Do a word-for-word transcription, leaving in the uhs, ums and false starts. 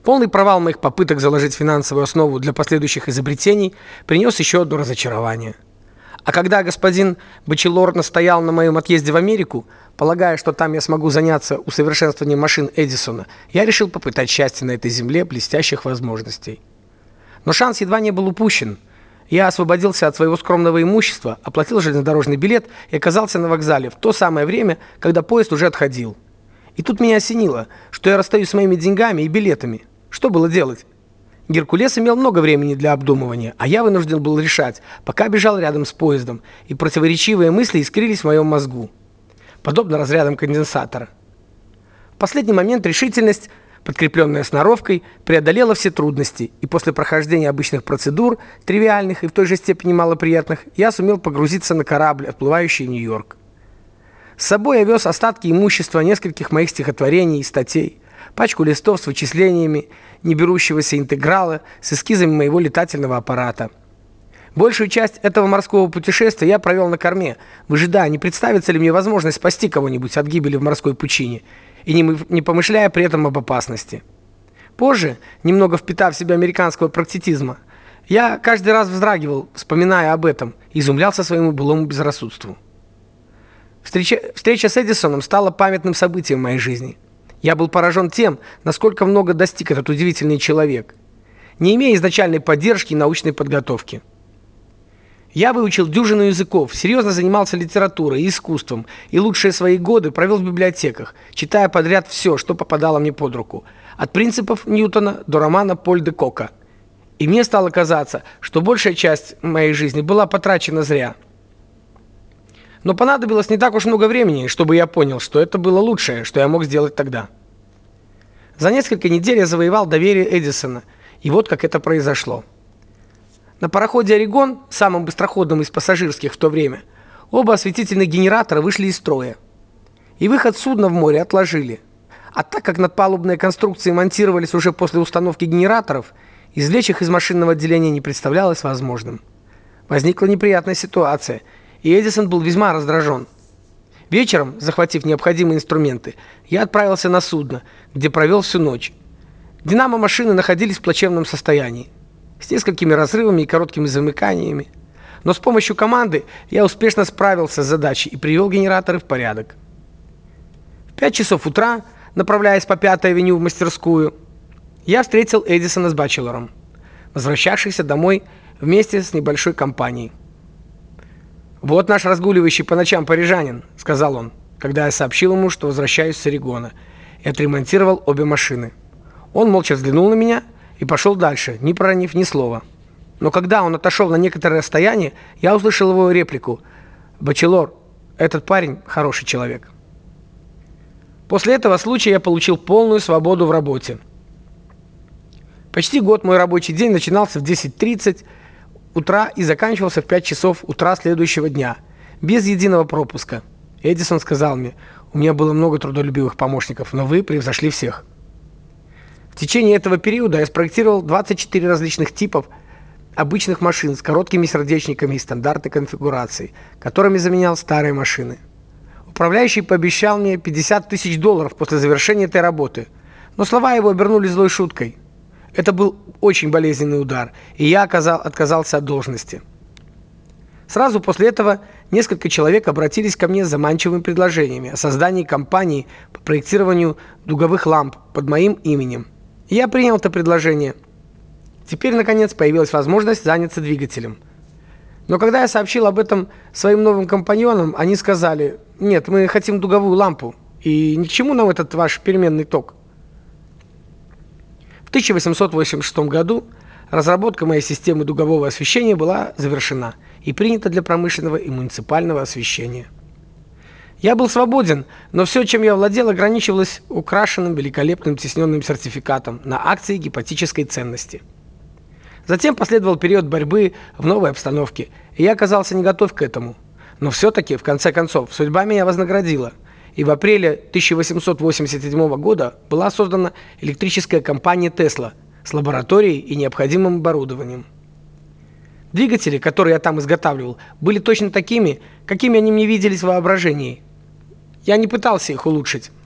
Полный провал моих попыток заложить финансовую основу для последующих изобретений принес еще одно разочарование. А когда господин Бачелор настоял на моем отъезде в Америку, полагая, что там я смогу заняться усовершенствованием машин Эдисона, я решил попытать счастье на этой земле блестящих возможностей. Но шанс едва не был упущен. Я освободился от своего скромного имущества, оплатил железнодорожный билет и оказался на вокзале в то самое время, когда поезд уже отходил. И тут меня осенило, что я расстаюсь с моими деньгами и билетами. Что было делать? Геркулес имел много времени для обдумывания, а я вынужден был решать, пока бежал рядом с поездом, и противоречивые мысли искрились в моем мозгу, подобно разрядам конденсатора. В последний момент решительность, подкрепленная сноровкой, преодолела все трудности, и после прохождения обычных процедур, тривиальных и в той же степени малоприятных, я сумел погрузиться на корабль, отплывающий в Нью-Йорк. С собой я вез остатки имущества нескольких моих стихотворений и статей, пачку листов с вычислениями не берущегося интеграла с эскизами моего летательного аппарата. Большую часть этого морского путешествия я провел на корме, выжидая, не представится ли мне возможность спасти кого-нибудь от гибели в морской пучине, и не, не помышляя при этом об опасности. Позже, немного впитав в себя американского практицизма, я каждый раз вздрагивал, вспоминая об этом, и изумлялся своему былому безрассудству. Встреча, встреча с Эдисоном стала памятным событием в моей жизни. Я был поражен тем, насколько много достиг этот удивительный человек, не имея изначальной поддержки и научной подготовки. Я выучил дюжину языков, серьезно занимался литературой и искусством, и лучшие свои годы провел в библиотеках, читая подряд все, что попадало мне под руку, от принципов Ньютона до романа Поль де Кока. И мне стало казаться, что большая часть моей жизни была потрачена зря. Но понадобилось не так уж много времени, чтобы я понял, что это было лучшее, что я мог сделать тогда. За несколько недель я завоевал доверие Эдисона, и вот как это произошло. На пароходе «Орегон», самым быстроходным из пассажирских в то время, оба осветительных генератора вышли из строя. И выход судна в море отложили. А так как надпалубные конструкции монтировались уже после установки генераторов, извлечь их из машинного отделения не представлялось возможным. Возникла неприятная ситуация, и Эдисон был весьма раздражен. Вечером, захватив необходимые инструменты, я отправился на судно, где провел всю ночь. Динамо машины находились в плачевном состоянии, с несколькими разрывами и короткими замыканиями. Но с помощью команды я успешно справился с задачей и привел генераторы в порядок. В пять часов утра, направляясь по Пятой авеню в мастерскую, я встретил Эдисона с Бачелором, возвращавшихся домой вместе с небольшой компанией. «Вот наш разгуливающий по ночам парижанин», — сказал он, когда я сообщил ему, что возвращаюсь с Орегона, и отремонтировал обе машины. Он молча взглянул на меня и пошел дальше, не проронив ни слова. Но когда он отошел на некоторое расстояние, я услышал его реплику: «Бачелор, этот парень хороший человек». После этого случая я получил полную свободу в работе. Почти год мой рабочий день начинался в десять тридцать утра и заканчивался в пять часов утра следующего дня, без единого пропуска. Эдисон сказал мне: «У меня было много трудолюбивых помощников, но вы превзошли всех». В течение этого периода я спроектировал двадцать четыре различных типов обычных машин с короткими сердечниками и стандартной конфигурацией, которыми заменял старые машины. Управляющий пообещал мне пятьдесят тысяч долларов после завершения этой работы, но слова его обернулись злой шуткой. Это был очень болезненный удар, и я оказал, отказался от должности. Сразу после этого несколько человек обратились ко мне с заманчивыми предложениями о создании компании по проектированию дуговых ламп под моим именем. И я принял это предложение. Теперь, наконец, появилась возможность заняться двигателем. Но когда я сообщил об этом своим новым компаньонам, они сказали: «Нет, мы хотим дуговую лампу, и ни к чему нам этот ваш переменный ток». В тысяча восемьсот восемьдесят шестом году разработка моей системы дугового освещения была завершена и принята для промышленного и муниципального освещения. Я был свободен, но все, чем я владел, ограничивалось украшенным великолепным тисненным сертификатом на акции гипотетической ценности. Затем последовал период борьбы в новой обстановке, и я оказался не готов к этому. Но все-таки, в конце концов, судьба меня вознаградила, и в апреле тысяча восемьсот восемьдесят седьмого года была создана электрическая компания Tesla с лабораторией и необходимым оборудованием. Двигатели, которые я там изготавливал, были точно такими, какими они мне виделись в воображении. Я не пытался их улучшить.